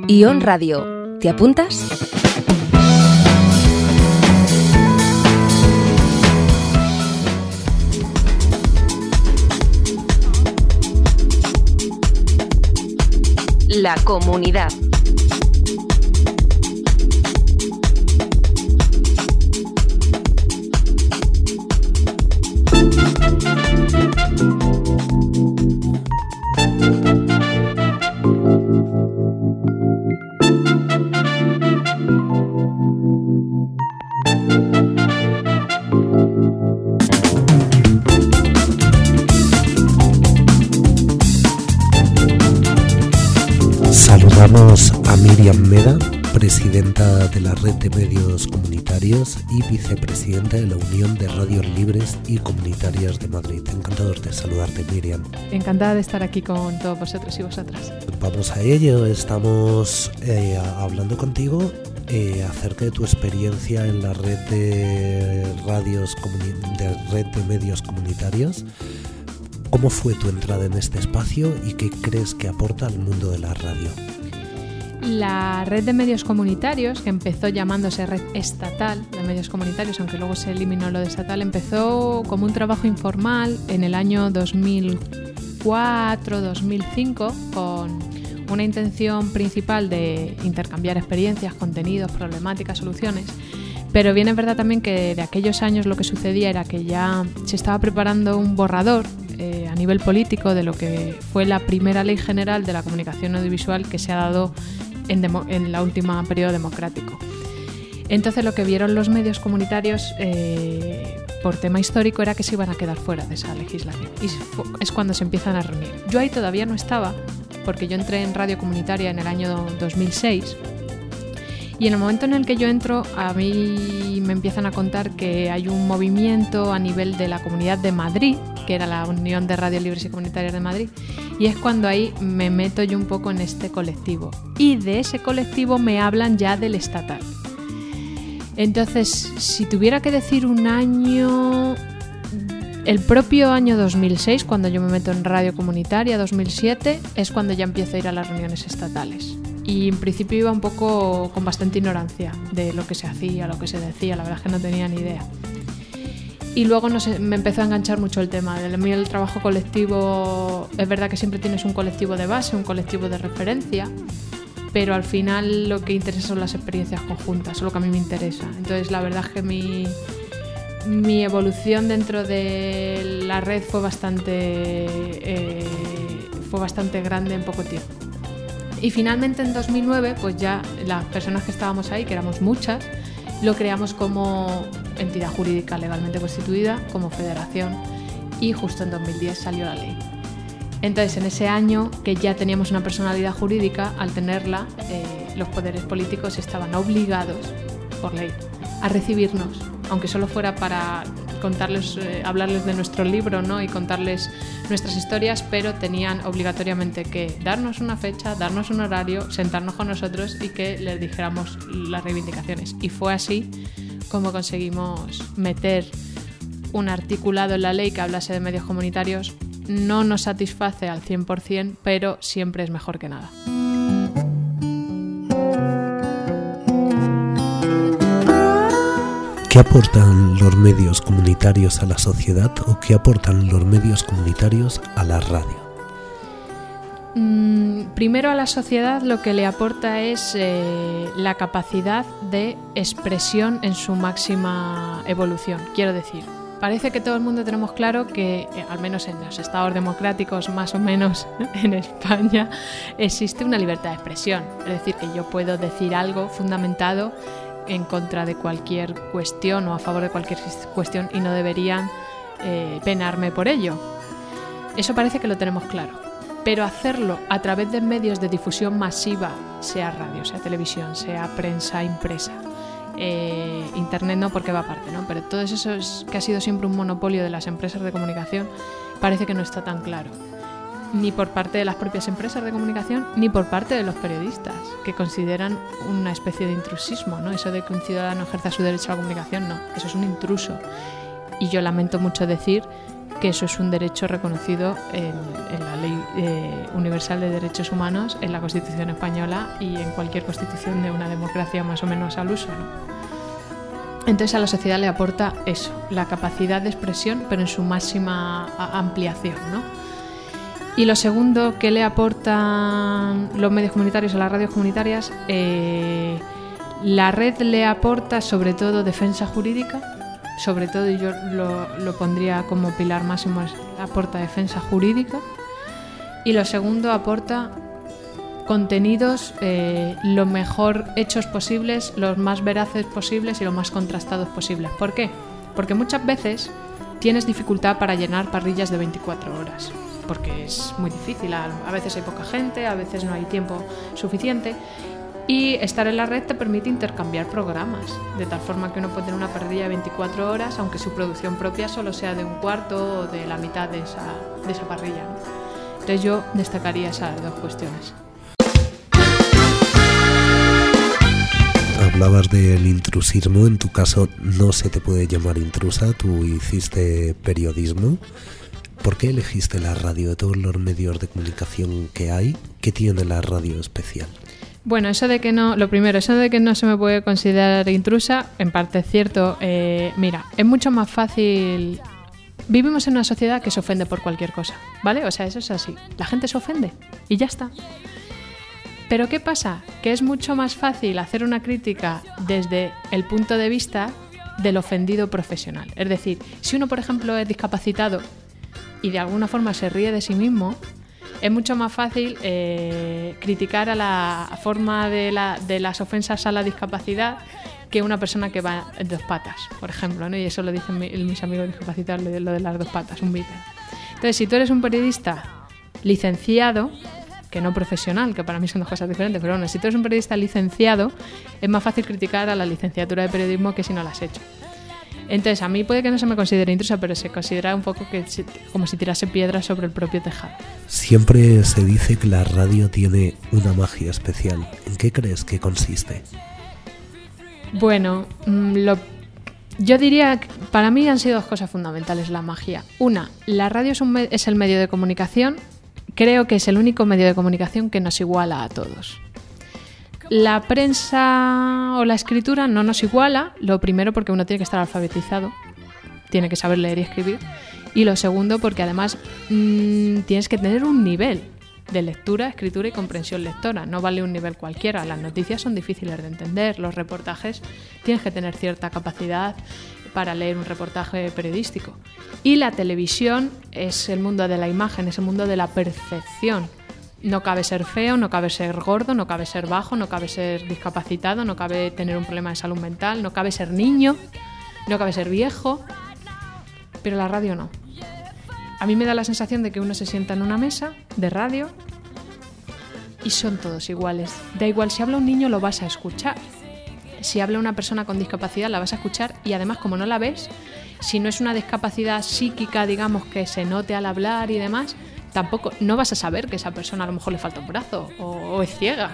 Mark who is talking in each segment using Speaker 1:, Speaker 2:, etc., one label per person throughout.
Speaker 1: Ion Radio. ¿Te apuntas? La comunidad.
Speaker 2: Saludamos a Miriam Meda, presidenta de la Red de Medios Comunitarios y vicepresidenta de la Unión de Radios Libres y Comunitarias de Madrid. Encantados de saludarte, Miriam.
Speaker 3: Encantada de estar aquí con todos vosotros y vosotras.
Speaker 2: Vamos a ello. Estamos hablando contigo acerca de tu experiencia en la red de red de medios comunitarios. ¿Cómo fue tu entrada en este espacio y qué crees que aporta al mundo de la radio?
Speaker 3: La red de medios comunitarios, que empezó llamándose Red Estatal de Medios Comunitarios, aunque luego se eliminó lo de estatal, empezó como un trabajo informal en el año 2004-2005 con una intención principal de intercambiar experiencias, contenidos, problemáticas, soluciones. Pero bien es verdad también que de aquellos años lo que sucedía era que ya se estaba preparando un borrador a nivel político de lo que fue la primera ley general de la comunicación audiovisual que se ha dado en la última periodo democrático. Entonces lo que vieron los medios comunitarios por tema histórico era que se iban a quedar fuera de esa legislación y es cuando se empiezan a reunir. Yo ahí todavía no estaba porque yo entré en radio comunitaria en el año 2006. Y en el momento en el que yo entro, a mí me empiezan a contar que hay un movimiento a nivel de la Comunidad de Madrid, que era la Unión de Radios Libres y Comunitarias de Madrid, y es cuando ahí me meto yo un poco en este colectivo. Y de ese colectivo me hablan ya del estatal. Entonces, si tuviera que decir un año, el propio año 2006, cuando yo me meto en radio comunitaria, 2007, es cuando ya empiezo a ir a las reuniones estatales. Y en principio iba un poco con bastante ignorancia de lo que se hacía, lo que se decía, la verdad es que no tenía ni idea. Y luego me empezó a enganchar mucho el tema. A mí el trabajo colectivo, es verdad que siempre tienes un colectivo de base, un colectivo de referencia, pero al final lo que interesa son las experiencias conjuntas, es lo que a mí me interesa. Entonces la verdad es que mi evolución dentro de la red fue bastante grande en poco tiempo. Y finalmente en 2009, pues ya las personas que estábamos ahí, que éramos muchas, lo creamos como entidad jurídica legalmente constituida, como federación, y justo en 2010 salió la ley. Entonces, en ese año que ya teníamos una personalidad jurídica, al tenerla, los poderes políticos estaban obligados, por ley, a recibirnos, aunque solo fuera para contarles, hablarles de nuestro libro, ¿no? Y contarles nuestras historias, pero tenían obligatoriamente que darnos una fecha, darnos un horario, sentarnos con nosotros y que les dijéramos las reivindicaciones. Y fue así como conseguimos meter un articulado en la ley que hablase de medios comunitarios. No nos satisface al 100%, pero siempre es mejor que nada.
Speaker 2: ¿Qué aportan los medios comunitarios a la sociedad o qué aportan los medios comunitarios a la radio?
Speaker 3: Primero a la sociedad lo que le aporta es la capacidad de expresión en su máxima evolución. Quiero decir, parece que todo el mundo tenemos claro que, al menos en los estados democráticos, más o menos en España, existe una libertad de expresión. Es decir, que yo puedo decir algo fundamentado en contra de cualquier cuestión o a favor de cualquier cuestión y no deberían penarme por ello. Eso parece que lo tenemos claro, pero hacerlo a través de medios de difusión masiva, sea radio, sea televisión, sea prensa impresa, internet no porque va aparte, ¿no? Pero todo eso es que ha sido siempre un monopolio de las empresas de comunicación, parece que no está tan claro. Ni por parte de las propias empresas de comunicación, ni por parte de los periodistas, que consideran una especie de intrusismo, ¿no? Eso de que un ciudadano ejerza su derecho a la comunicación, no, eso es un intruso. Y yo lamento mucho decir que eso es un derecho reconocido en la Ley Universal de Derechos Humanos, en la Constitución española y en cualquier constitución de una democracia más o menos al uso, ¿no? Entonces a la sociedad le aporta eso, la capacidad de expresión, pero en su máxima ampliación, ¿no? Y lo segundo que le aportan los medios comunitarios a las radios comunitarias, la red le aporta sobre todo defensa jurídica, sobre todo, y yo lo pondría como pilar máximo, aporta defensa jurídica. Y lo segundo, aporta contenidos lo mejor hechos posibles, los más veraces posibles y los más contrastados posibles. ¿Por qué? Porque muchas veces tienes dificultad para llenar parrillas de 24 horas, porque es muy difícil, a veces hay poca gente, a veces no hay tiempo suficiente, y estar en la red te permite intercambiar programas, de tal forma que uno puede tener una parrilla de 24 horas, aunque su producción propia solo sea de un cuarto o de la mitad de esa parrilla, ¿no? Entonces yo destacaría esas dos cuestiones.
Speaker 2: Hablabas del intrusismo, en tu caso no se te puede llamar intrusa, tú hiciste periodismo. ¿Por qué elegiste la radio de todos los medios de comunicación que hay? ¿Qué tiene la radio especial?
Speaker 3: Bueno, eso de que no se me puede considerar intrusa, en parte es cierto. Mira, es mucho más fácil. Vivimos en una sociedad que se ofende por cualquier cosa, ¿vale? O sea, eso es así. La gente se ofende y ya está. Pero ¿qué pasa? Que es mucho más fácil hacer una crítica desde el punto de vista del ofendido profesional. Es decir, si uno, por ejemplo, es discapacitado y de alguna forma se ríe de sí mismo, es mucho más fácil criticar a la forma de las ofensas a la discapacidad que una persona que va en dos patas, por ejemplo, ¿no? Y eso lo dicen mis amigos discapacitados, lo de las dos patas, un bípedo. Entonces, si tú eres un periodista licenciado, que no profesional, que para mí son dos cosas diferentes, pero bueno, si tú eres un periodista licenciado, es más fácil criticar a la licenciatura de periodismo que si no la has hecho. Entonces, a mí puede que no se me considere intrusa, pero se considera un poco como si tirase piedras sobre el propio tejado.
Speaker 2: Siempre se dice que la radio tiene una magia especial. ¿En qué crees que consiste?
Speaker 3: Bueno, yo diría que para mí han sido dos cosas fundamentales la magia. Una, la radio es el medio de comunicación. Creo que es el único medio de comunicación que nos iguala a todos. La prensa o la escritura no nos iguala, lo primero porque uno tiene que estar alfabetizado, tiene que saber leer y escribir, y lo segundo porque además tienes que tener un nivel de lectura, escritura y comprensión lectora, no vale un nivel cualquiera. Las noticias son difíciles de entender, los reportajes tienes que tener cierta capacidad para leer un reportaje periodístico. Y la televisión es el mundo de la imagen, es el mundo de la percepción. No cabe ser feo, no cabe ser gordo, no cabe ser bajo, no cabe ser discapacitado, no cabe tener un problema de salud mental, no cabe ser niño, no cabe ser viejo, pero la radio no. A mí me da la sensación de que uno se sienta en una mesa de radio y son todos iguales. Da igual, si habla un niño lo vas a escuchar. Si habla una persona con discapacidad la vas a escuchar y además como no la ves, si no es una discapacidad psíquica, digamos, que se note al hablar y demás, tampoco no vas a saber que esa persona a lo mejor le falta un brazo o es ciega.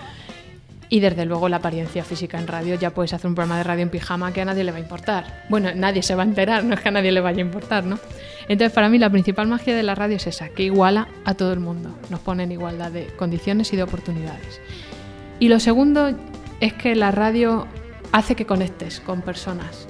Speaker 3: Y desde luego la apariencia física en radio, ya puedes hacer un programa de radio en pijama que a nadie le va a importar. Bueno, nadie se va a enterar, no es que a nadie le vaya a importar, ¿no? Entonces para mí la principal magia de la radio es esa, que iguala a todo el mundo, nos pone en igualdad de condiciones y de oportunidades. Y lo segundo es que la radio hace que conectes con personas.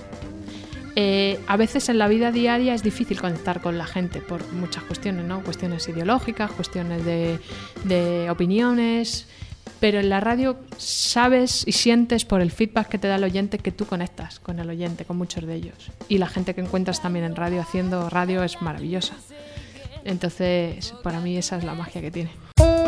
Speaker 3: A veces en la vida diaria es difícil conectar con la gente por muchas cuestiones, ¿no? Cuestiones ideológicas, cuestiones de opiniones, pero en la radio sabes y sientes por el feedback que te da el oyente que tú conectas con el oyente, con muchos de ellos. Y la gente que encuentras también en radio haciendo radio es maravillosa. Entonces, para mí esa es la magia que tiene.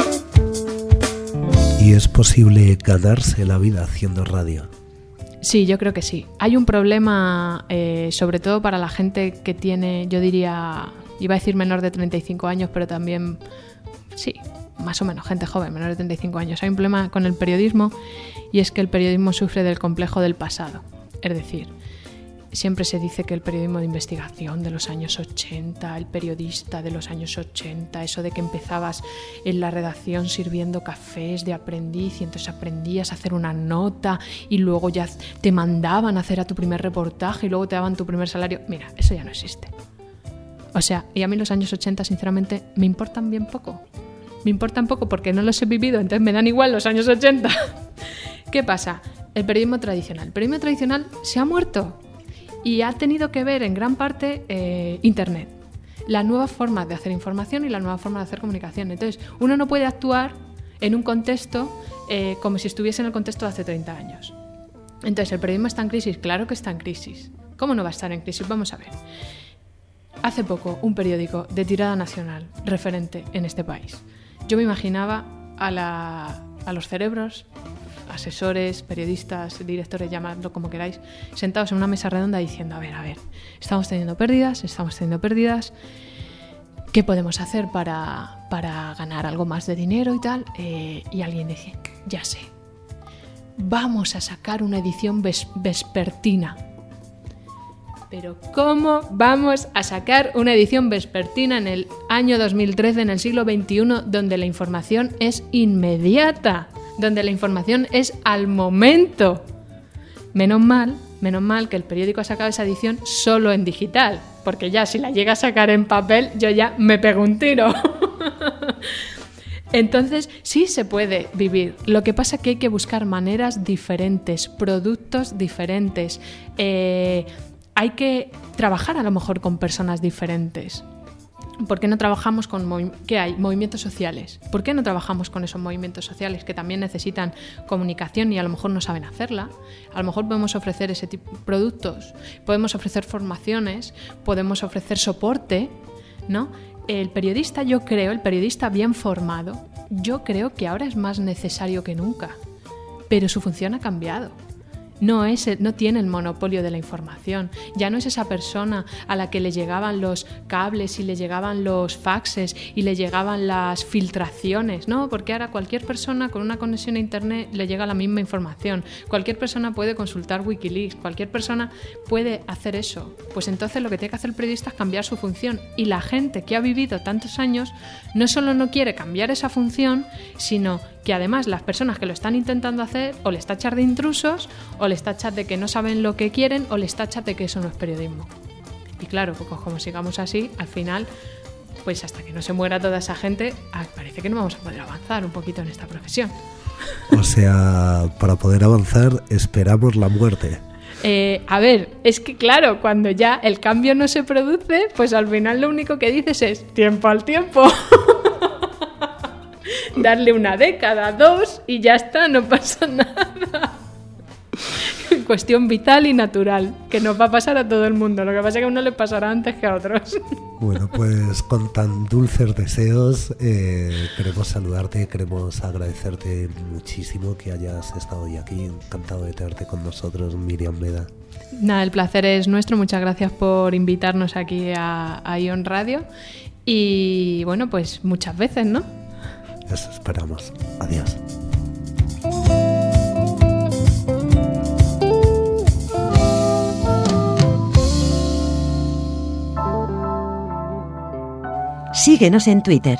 Speaker 2: ¿Y es posible ganarse la vida haciendo radio?
Speaker 3: Sí, yo creo que sí. Hay un problema, sobre todo para la gente que tiene, yo diría, iba a decir menor de 35 años, pero también, sí, más o menos, gente joven, menor de 35 años. Hay un problema con el periodismo y es que el periodismo sufre del complejo del pasado. Es decir, siempre se dice que el periodismo de investigación de los años 80, el periodista de los años 80, eso de que empezabas en la redacción sirviendo cafés de aprendiz y entonces aprendías a hacer una nota y luego ya te mandaban a hacer a tu primer reportaje y luego te daban tu primer salario. Mira, eso ya no existe. O sea, y a mí los años 80, sinceramente, me importan bien poco. Me importan poco porque no los he vivido, entonces me dan igual los años 80. ¿Qué pasa? El periodismo tradicional. El periodismo tradicional se ha muerto y ha tenido que ver en gran parte Internet. La nueva forma de hacer información y la nueva forma de hacer comunicación. Entonces, uno no puede actuar en un contexto como si estuviese en el contexto de hace 30 años. Entonces, ¿el periodismo está en crisis? Claro que está en crisis. ¿Cómo no va a estar en crisis? Vamos a ver. Hace poco, un periódico de tirada nacional, referente en este país. Yo me imaginaba a los cerebros, asesores, periodistas, directores, llamadlo como queráis, sentados en una mesa redonda diciendo, a ver, estamos teniendo pérdidas, ¿qué podemos hacer para ganar algo más de dinero y tal? Y alguien dice, ya sé, vamos a sacar una edición vespertina. Pero ¿cómo vamos a sacar una edición vespertina en el año 2013, en el siglo XXI, donde la información es inmediata, donde la información es al momento? Menos mal que el periódico ha sacado esa edición solo en digital, porque ya si la llega a sacar en papel, yo ya me pego un tiro. Entonces, sí se puede vivir. Lo que pasa es que hay que buscar maneras diferentes, productos diferentes. Hay que trabajar a lo mejor con personas diferentes. ¿Por qué no trabajamos con ¿qué hay? Movimientos sociales. ¿Por qué no trabajamos con esos movimientos sociales que también necesitan comunicación y a lo mejor no saben hacerla? A lo mejor podemos ofrecer ese tipo de productos, podemos ofrecer formaciones, podemos ofrecer soporte, ¿no? El periodista bien formado, yo creo que ahora es más necesario que nunca, pero su función ha cambiado. No tiene el monopolio de la información. Ya no es esa persona a la que le llegaban los cables y le llegaban los faxes y le llegaban las filtraciones, ¿no? Porque ahora cualquier persona con una conexión a Internet le llega la misma información. Cualquier persona puede consultar Wikileaks, cualquier persona puede hacer eso. Pues entonces lo que tiene que hacer el periodista es cambiar su función. Y la gente que ha vivido tantos años no solo no quiere cambiar esa función, sino que además las personas que lo están intentando hacer o les tachan de intrusos o les tachan de que no saben lo que quieren o les tachan de que eso no es periodismo. Y claro, pues como sigamos así, al final, pues hasta que no se muera toda esa gente, parece que no vamos a poder avanzar un poquito en esta profesión.
Speaker 2: O sea, para poder avanzar esperamos la muerte.
Speaker 3: A ver, es que claro, cuando ya el cambio no se produce, pues al final lo único que dices es tiempo al tiempo. Darle una década, 2 y ya está, no pasa nada. Cuestión vital y natural, que nos va a pasar a todo el mundo. Lo que pasa es que a uno le pasará antes que a otros.
Speaker 2: Bueno, pues con tan dulces deseos queremos saludarte, queremos agradecerte muchísimo que hayas estado hoy aquí. Encantado de tenerte con nosotros, Miriam Meda.
Speaker 3: Nada, el placer es nuestro. Muchas gracias por invitarnos aquí a Ion Radio. Y bueno, pues muchas veces, ¿no?
Speaker 2: Eso esperamos. Adiós.
Speaker 4: Síguenos en Twitter.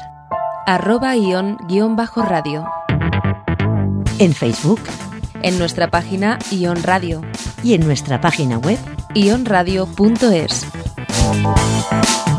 Speaker 1: @ion_radio.
Speaker 4: En Facebook.
Speaker 1: En nuestra página Ion Radio.
Speaker 4: Y en nuestra página web
Speaker 1: ionradio.es.